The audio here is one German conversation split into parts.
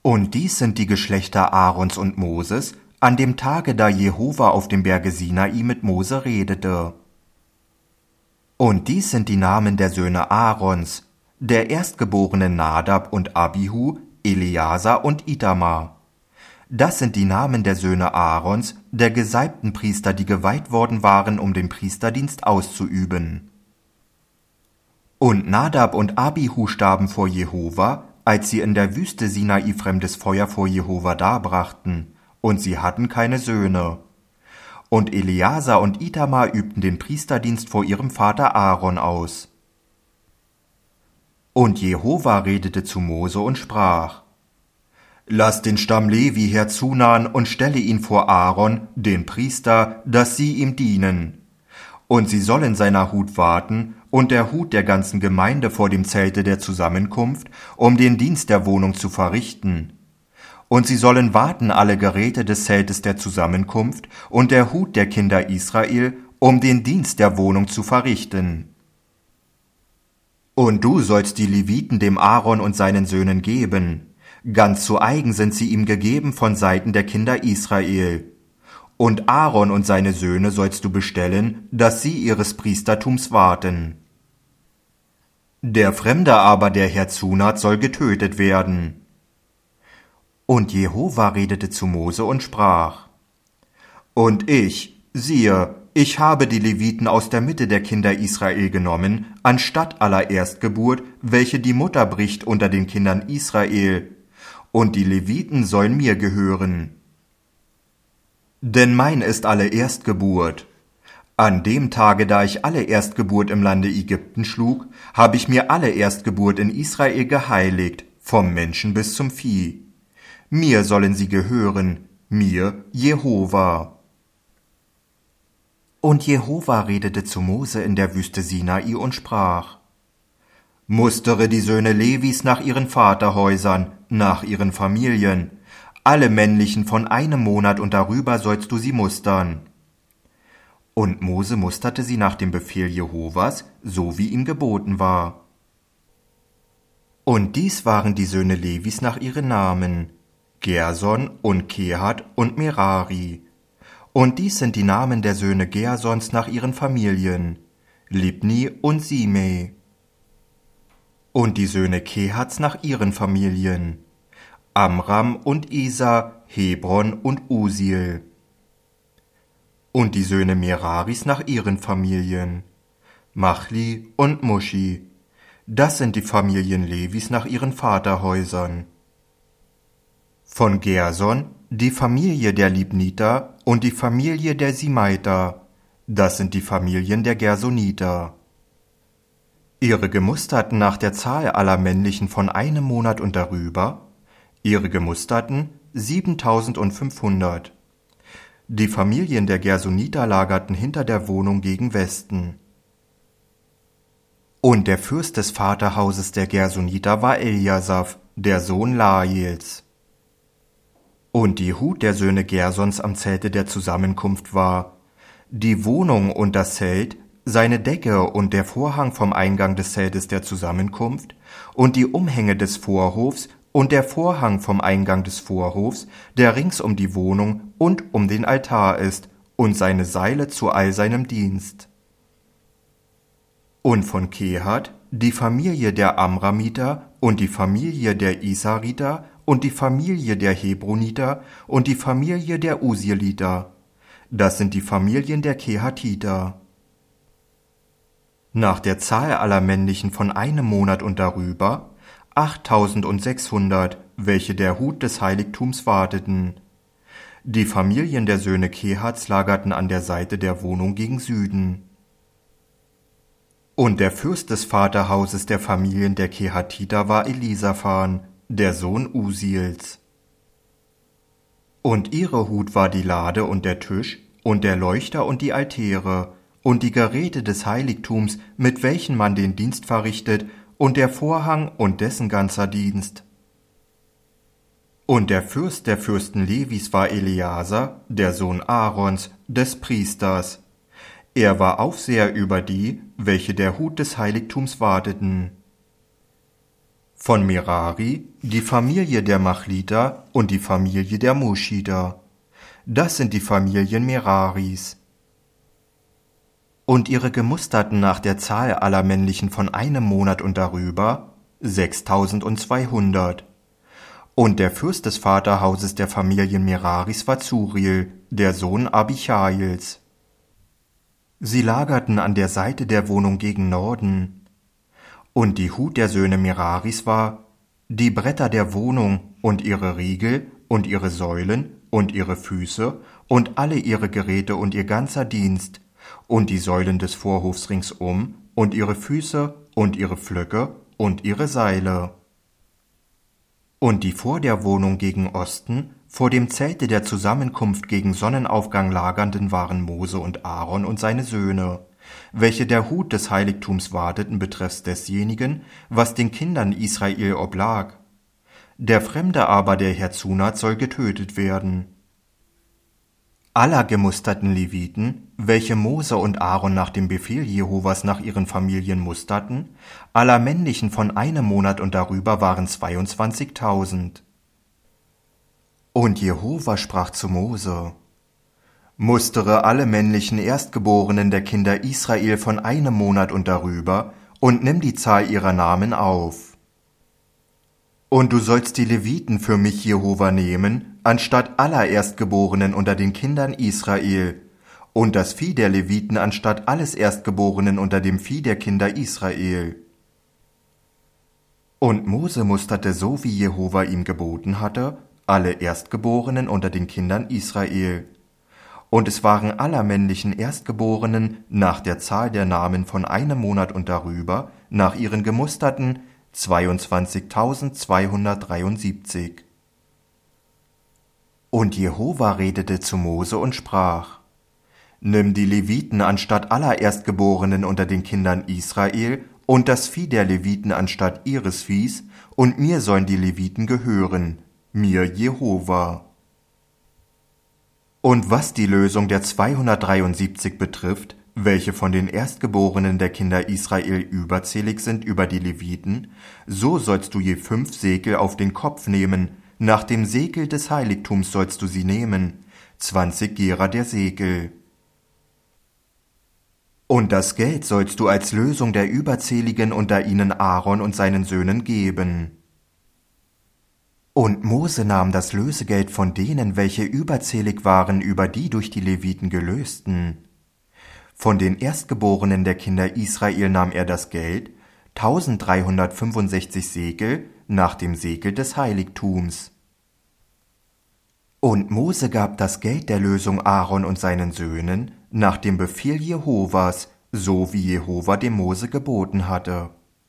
Und dies sind die Geschlechter Aarons und Moses, an dem Tage, da Jehova auf dem Berge Sinai mit Mose redete. Und dies sind die Namen der Söhne Aarons, der Erstgeborenen Nadab und Abihu, Eleazar und Itamar. Das sind die Namen der Söhne Aarons, der gesalbten Priester, die geweiht worden waren, um den Priesterdienst auszuüben. Und Nadab und Abihu starben vor Jehova, als sie in der Wüste Sinai fremdes Feuer vor Jehova darbrachten, und sie hatten keine Söhne. Und Eleazar und Itamar übten den Priesterdienst vor ihrem Vater Aaron aus. Und Jehova redete zu Mose und sprach: Lass den Stamm Levi herzunahen und stelle ihn vor Aaron, den Priester, dass sie ihm dienen. Und sie sollen seiner Hut warten und der Hut der ganzen Gemeinde vor dem Zelte der Zusammenkunft, um den Dienst der Wohnung zu verrichten. Und sie sollen warten alle Geräte des Zeltes der Zusammenkunft und der Hut der Kinder Israel, um den Dienst der Wohnung zu verrichten. Und du sollst die Leviten dem Aaron und seinen Söhnen geben. Ganz zu eigen sind sie ihm gegeben von Seiten der Kinder Israel. Und Aaron und seine Söhne sollst du bestellen, dass sie ihres Priestertums warten. Der Fremde aber, der herzunaht, soll getötet werden. Und Jehova redete zu Mose und sprach: Und ich, siehe, ich habe die Leviten aus der Mitte der Kinder Israel genommen, anstatt aller Erstgeburt, welche die Mutter bricht unter den Kindern Israel, und die Leviten sollen mir gehören. Denn mein ist alle Erstgeburt. An dem Tage, da ich alle Erstgeburt im Lande Ägypten schlug, habe ich mir alle Erstgeburt in Israel geheiligt, vom Menschen bis zum Vieh. Mir sollen sie gehören, mir, Jehova. Und Jehova redete zu Mose in der Wüste Sinai und sprach: Mustere die Söhne Levis nach ihren Vaterhäusern, nach ihren Familien. Alle männlichen von 1 Monat und darüber sollst du sie mustern. Und Mose musterte sie nach dem Befehl Jehovas, so wie ihm geboten war. Und dies waren die Söhne Levis nach ihren Namen: Gerson und Kehat und Merari. Und dies sind die Namen der Söhne Gersons nach ihren Familien: Libni und Simei. Und die Söhne Kehats nach ihren Familien: Amram und Isa, Hebron und Usiel. Und die Söhne Meraris nach ihren Familien: Machli und Muschi. Das sind die Familien Levis nach ihren Vaterhäusern. Von Gerson die Familie der Libniter und die Familie der Simeiter. Das sind die Familien der Gersoniter. Ihre Gemusterten nach der Zahl aller männlichen von 1 Monat und darüber, ihre Gemusterten 7.500. Die Familien der Gersoniter lagerten hinter der Wohnung gegen Westen. Und der Fürst des Vaterhauses der Gersoniter war Eliasaph, der Sohn Laels. Und die Hut der Söhne Gersons am Zelte der Zusammenkunft war: die Wohnung und das Zelt, seine Decke und der Vorhang vom Eingang des Zeltes der Zusammenkunft und die Umhänge des Vorhofs und der Vorhang vom Eingang des Vorhofs, der rings um die Wohnung und um den Altar ist, und seine Seile zu all seinem Dienst. Und von Kehat die Familie der Amramiter und die Familie der Isariter und die Familie der Hebroniter und die Familie der Usieliter. Das sind die Familien der Kehatiter. Nach der Zahl aller männlichen von 1 Monat und darüber 8.600, welche der Hut des Heiligtums warteten. Die Familien der Söhne Kehats lagerten an der Seite der Wohnung gegen Süden. Und der Fürst des Vaterhauses der Familien der Kehatiter war Elisaphan, der Sohn Usiels. Und ihre Hut war die Lade und der Tisch und der Leuchter und die Altäre und die Geräte des Heiligtums, mit welchen man den Dienst verrichtet, und der Vorhang und dessen ganzer Dienst. Und der Fürst der Fürsten Levis war Eleazar, der Sohn Aarons, des Priesters. Er war Aufseher über die, welche der Hut des Heiligtums warteten. Von Merari die Familie der Machliter und die Familie der Muschiter. Das sind die Familien Meraris. Und ihre Gemusterten nach der Zahl aller männlichen von einem Monat und darüber 6.200. Und der Fürst des Vaterhauses der Familien Meraris war Zuriel, der Sohn Abichails. Sie lagerten an der Seite der Wohnung gegen Norden. Und die Hut der Söhne Meraris war die Bretter der Wohnung und ihre Riegel und ihre Säulen und ihre Füße und alle ihre Geräte und ihr ganzer Dienst und die Säulen des Vorhofs ringsum und ihre Füße und ihre Pflöcke und ihre Seile. Und die vor der Wohnung gegen Osten, vor dem Zelte der Zusammenkunft gegen Sonnenaufgang lagernden waren Mose und Aaron und seine Söhne, welche der Hut des Heiligtums warteten betreffs desjenigen, was den Kindern Israel oblag. Der Fremde aber, der herzunat, soll getötet werden. Aller gemusterten Leviten, welche Mose und Aaron nach dem Befehl Jehovas nach ihren Familien musterten, aller männlichen von einem Monat und darüber waren 22.000. Und Jehova sprach zu Mose: Mustere alle männlichen Erstgeborenen der Kinder Israel von einem Monat und darüber und nimm die Zahl ihrer Namen auf. Und du sollst die Leviten für mich, Jehova, nehmen, anstatt aller Erstgeborenen unter den Kindern Israel, und das Vieh der Leviten anstatt alles Erstgeborenen unter dem Vieh der Kinder Israel. Und Mose musterte so, wie Jehova ihm geboten hatte, alle Erstgeborenen unter den Kindern Israel. Und es waren aller männlichen Erstgeborenen nach der Zahl der Namen von einem Monat und darüber, nach ihren Gemusterten, 22.273. Und Jehova redete zu Mose und sprach: Nimm die Leviten anstatt aller Erstgeborenen unter den Kindern Israel und das Vieh der Leviten anstatt ihres Viehs, und mir sollen die Leviten gehören, mir Jehova. Und was die Lösung der 273 betrifft, welche von den Erstgeborenen der Kinder Israel überzählig sind über die Leviten, so sollst du je 5 Sekel auf den Kopf nehmen, nach dem Sekel des Heiligtums sollst du sie nehmen, 20 Gera der Sekel. Und das Geld sollst du als Lösung der Überzähligen unter ihnen Aaron und seinen Söhnen geben. Und Mose nahm das Lösegeld von denen, welche überzählig waren über die durch die Leviten gelösten. Von den Erstgeborenen der Kinder Israel nahm er das Geld, 1365 Sekel, nach dem Sekel des Heiligtums. Und Mose gab das Geld der Lösung Aaron und seinen Söhnen, nach dem Befehl Jehovas, so wie Jehova dem Mose geboten hatte.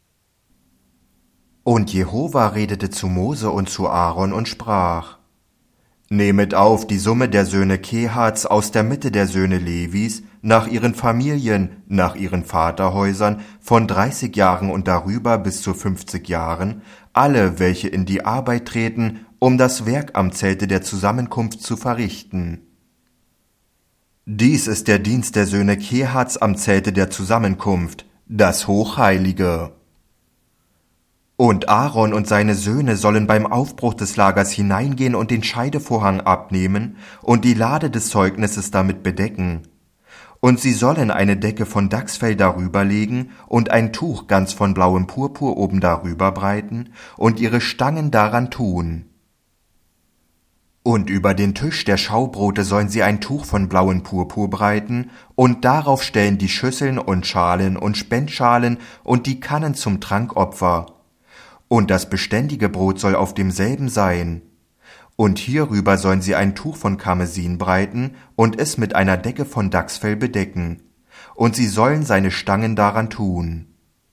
Und Jehova redete zu Mose und zu Aaron und sprach: Nehmet auf die Summe der Söhne Kehats aus der Mitte der Söhne Levis, nach ihren Familien, nach ihren Vaterhäusern, von 30 Jahren und darüber bis zu 50 Jahren, alle, welche in die Arbeit treten, um das Werk am Zelte der Zusammenkunft zu verrichten. Dies ist der Dienst der Söhne Kehats am Zelte der Zusammenkunft, das Hochheilige. Und Aaron und seine Söhne sollen beim Aufbruch des Lagers hineingehen und den Scheidevorhang abnehmen und die Lade des Zeugnisses damit bedecken. Und sie sollen eine Decke von Dachsfell darüber legen und ein Tuch ganz von blauem Purpur oben darüber breiten und ihre Stangen daran tun. Und über den Tisch der Schaubrote sollen sie ein Tuch von blauem Purpur breiten und darauf stellen die Schüsseln und Schalen und Spendschalen und die Kannen zum Trankopfer. Und das beständige Brot soll auf demselben sein. Und hierüber sollen sie ein Tuch von Karmesin breiten und es mit einer Decke von Dachsfell bedecken. Und sie sollen seine Stangen daran tun.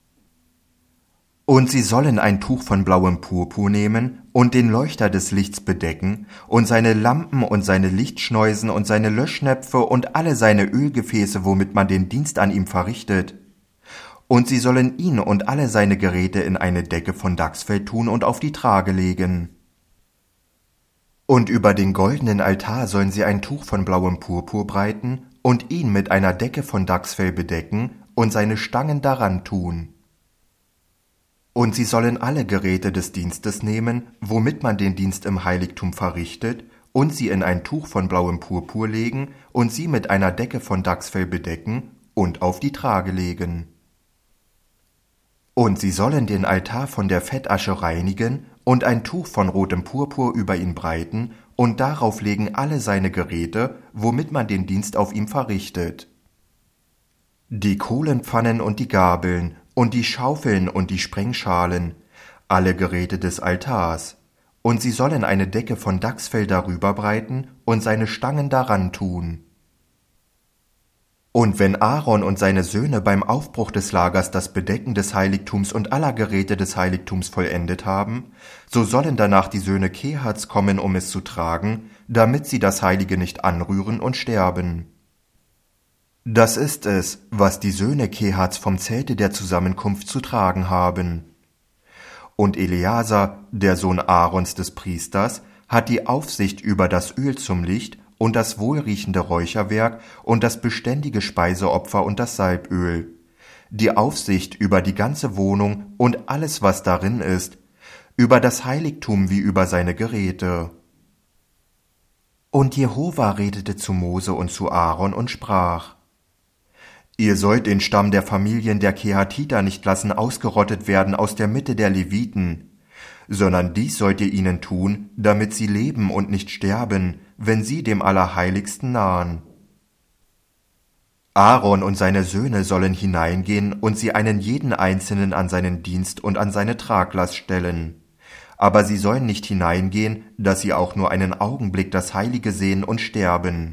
Und sie sollen ein Tuch von blauem Purpur nehmen und den Leuchter des Lichts bedecken und seine Lampen und seine Lichtschneusen und seine Löschnäpfe und alle seine Ölgefäße, womit man den Dienst an ihm verrichtet. Und sie sollen ihn und alle seine Geräte in eine Decke von Dachsfell tun und auf die Trage legen. Und über den goldenen Altar sollen sie ein Tuch von blauem Purpur breiten und ihn mit einer Decke von Dachsfell bedecken und seine Stangen daran tun. Und sie sollen alle Geräte des Dienstes nehmen, womit man den Dienst im Heiligtum verrichtet, und sie in ein Tuch von blauem Purpur legen und sie mit einer Decke von Dachsfell bedecken und auf die Trage legen. Und sie sollen den Altar von der Fettasche reinigen und ein Tuch von rotem Purpur über ihn breiten und darauf legen alle seine Geräte, womit man den Dienst auf ihm verrichtet. Die Kohlenpfannen und die Gabeln und die Schaufeln und die Sprengschalen, alle Geräte des Altars. Und sie sollen eine Decke von Dachsfell darüber breiten und seine Stangen daran tun. Und wenn Aaron und seine Söhne beim Aufbruch des Lagers das Bedecken des Heiligtums und aller Geräte des Heiligtums vollendet haben, so sollen danach die Söhne Kehats kommen, um es zu tragen, damit sie das Heilige nicht anrühren und sterben. Das ist es, was die Söhne Kehats vom Zelte der Zusammenkunft zu tragen haben. Und Eleazar, der Sohn Aarons des Priesters, hat die Aufsicht über das Öl zum Licht und das wohlriechende Räucherwerk und das beständige Speiseopfer und das Salböl, die Aufsicht über die ganze Wohnung und alles, was darin ist, über das Heiligtum wie über seine Geräte. Und Jehova redete zu Mose und zu Aaron und sprach: Ihr sollt den Stamm der Familien der Kehatiter nicht lassen ausgerottet werden aus der Mitte der Leviten, sondern dies sollt ihr ihnen tun, damit sie leben und nicht sterben, wenn sie dem Allerheiligsten nahen. Aaron und seine Söhne sollen hineingehen und sie einen jeden Einzelnen an seinen Dienst und an seine Traglast stellen. Aber sie sollen nicht hineingehen, dass sie auch nur einen Augenblick das Heilige sehen und sterben.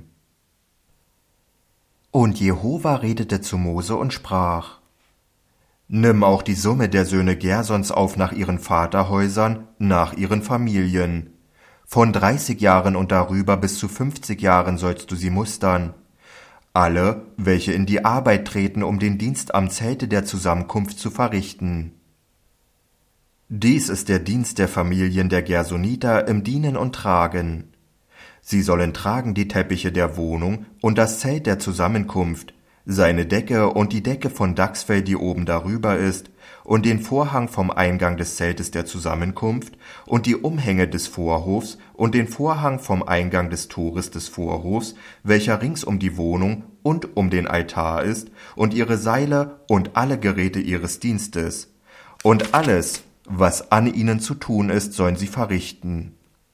Und Jehova redete zu Mose und sprach: Nimm auch die Summe der Söhne Gersons auf nach ihren Vaterhäusern, nach ihren Familien. Von 30 Jahren und darüber bis zu 50 Jahren sollst du sie mustern. Alle, welche in die Arbeit treten, um den Dienst am Zelte der Zusammenkunft zu verrichten. Dies ist der Dienst der Familien der Gersoniter im Dienen und Tragen. Sie sollen tragen die Teppiche der Wohnung und das Zelt der Zusammenkunft, seine Decke und die Decke von Dachsfell, die oben darüber ist, und den Vorhang vom Eingang des Zeltes der Zusammenkunft und die Umhänge des Vorhofs und den Vorhang vom Eingang des Tores des Vorhofs, welcher rings um die Wohnung und um den Altar ist, und ihre Seile und alle Geräte ihres Dienstes. Und alles, was an ihnen zu tun ist, sollen sie verrichten.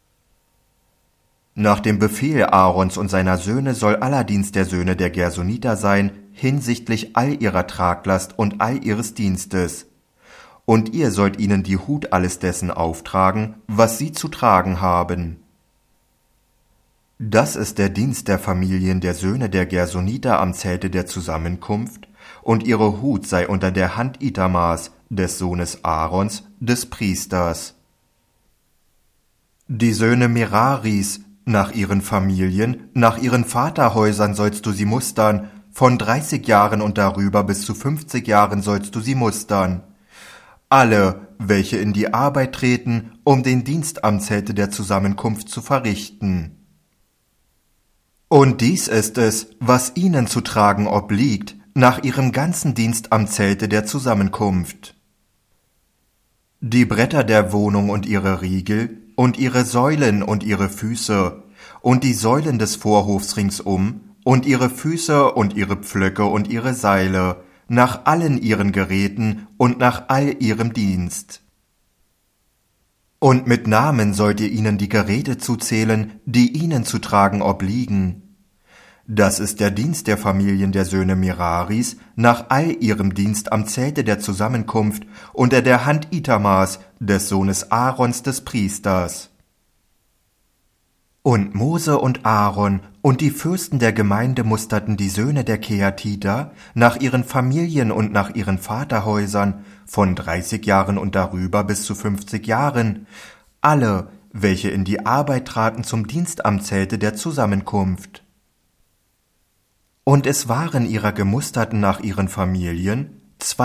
Nach dem Befehl Aarons und seiner Söhne soll aller Dienst der Söhne der Gersoniter sein, hinsichtlich all ihrer Traglast und all ihres Dienstes. Und ihr sollt ihnen die Hut alles dessen auftragen, was sie zu tragen haben. Das ist der Dienst der Familien der Söhne der Gersoniter am Zelte der Zusammenkunft, und ihre Hut sei unter der Hand Itamars, des Sohnes Aarons, des Priesters. Die Söhne Meraris, nach ihren Familien, nach ihren Vaterhäusern sollst du sie mustern, von 30 Jahren und darüber bis zu 50 Jahren sollst du sie mustern. Alle, welche in die Arbeit treten, um den Dienst am Zelte der Zusammenkunft zu verrichten. Und dies ist es, was ihnen zu tragen obliegt, nach ihrem ganzen Dienst am Zelte der Zusammenkunft. Die Bretter der Wohnung und ihre Riegel, und ihre Säulen und ihre Füße, und die Säulen des Vorhofs ringsum, und ihre Füße und ihre Pflöcke und ihre Seile, nach allen ihren Geräten und nach all ihrem Dienst. Und mit Namen sollt ihr ihnen die Geräte zuzählen, die ihnen zu tragen obliegen. Das ist der Dienst der Familien der Söhne Meraris nach all ihrem Dienst am Zelte der Zusammenkunft unter der Hand Itamars, des Sohnes Aarons des Priesters. Und Mose und Aaron und die Fürsten der Gemeinde musterten die Söhne der Kehatiter nach ihren Familien und nach ihren Vaterhäusern von 30 Jahren und darüber bis zu 50 Jahren, alle, welche in die Arbeit traten zum Dienst am Zelte der Zusammenkunft. Und es waren ihrer Gemusterten nach ihren Familien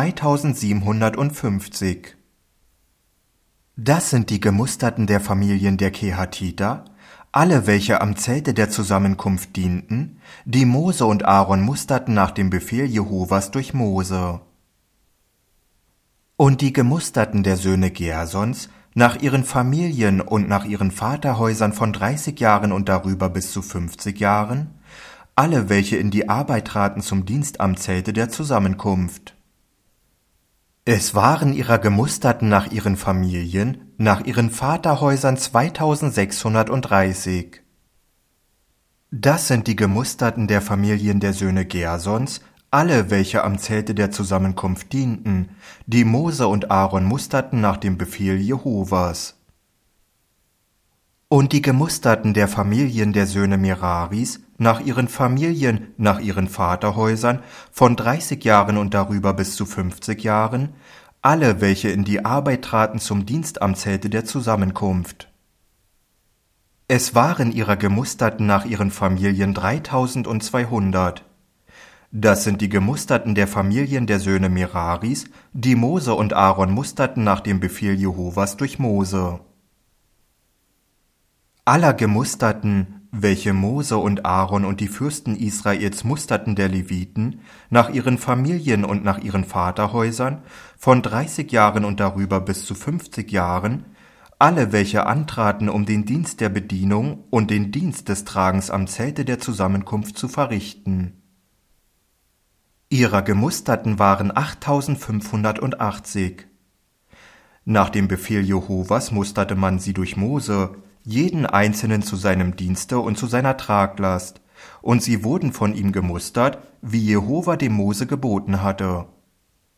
2750. Das sind die Gemusterten der Familien der Kehatiter, alle welche am Zelte der Zusammenkunft dienten, die Mose und Aaron musterten nach dem Befehl Jehovas durch Mose. Und die Gemusterten der Söhne Gersons, nach ihren Familien und nach ihren Vaterhäusern von 30 Jahren und darüber bis zu 50 Jahren, alle, welche in die Arbeit traten zum Dienst am Zelte der Zusammenkunft. Es waren ihrer Gemusterten nach ihren Familien, nach ihren Vaterhäusern 2630. Das sind die Gemusterten der Familien der Söhne Gersons, alle, welche am Zelte der Zusammenkunft dienten, die Mose und Aaron musterten nach dem Befehl Jehovas. Und die Gemusterten der Familien der Söhne Meraris, nach ihren Familien, nach ihren Vaterhäusern, von 30 Jahren und darüber bis zu 50 Jahren, alle, welche in die Arbeit traten zum Dienst am Zelte der Zusammenkunft. Es waren ihrer Gemusterten nach ihren Familien 3200. Das sind die Gemusterten der Familien der Söhne Meraris, die Mose und Aaron musterten nach dem Befehl Jehovas durch Mose. Aller Gemusterten, welche Mose und Aaron und die Fürsten Israels musterten der Leviten, nach ihren Familien und nach ihren Vaterhäusern, von 30 Jahren und darüber bis zu 50 Jahren, alle, welche antraten, um den Dienst der Bedienung und den Dienst des Tragens am Zelte der Zusammenkunft zu verrichten. Ihrer Gemusterten waren 8580. Nach dem Befehl Jehovas musterte man sie durch Mose, jeden Einzelnen zu seinem Dienste und zu seiner Traglast, und sie wurden von ihm gemustert, wie Jehova dem Mose geboten hatte.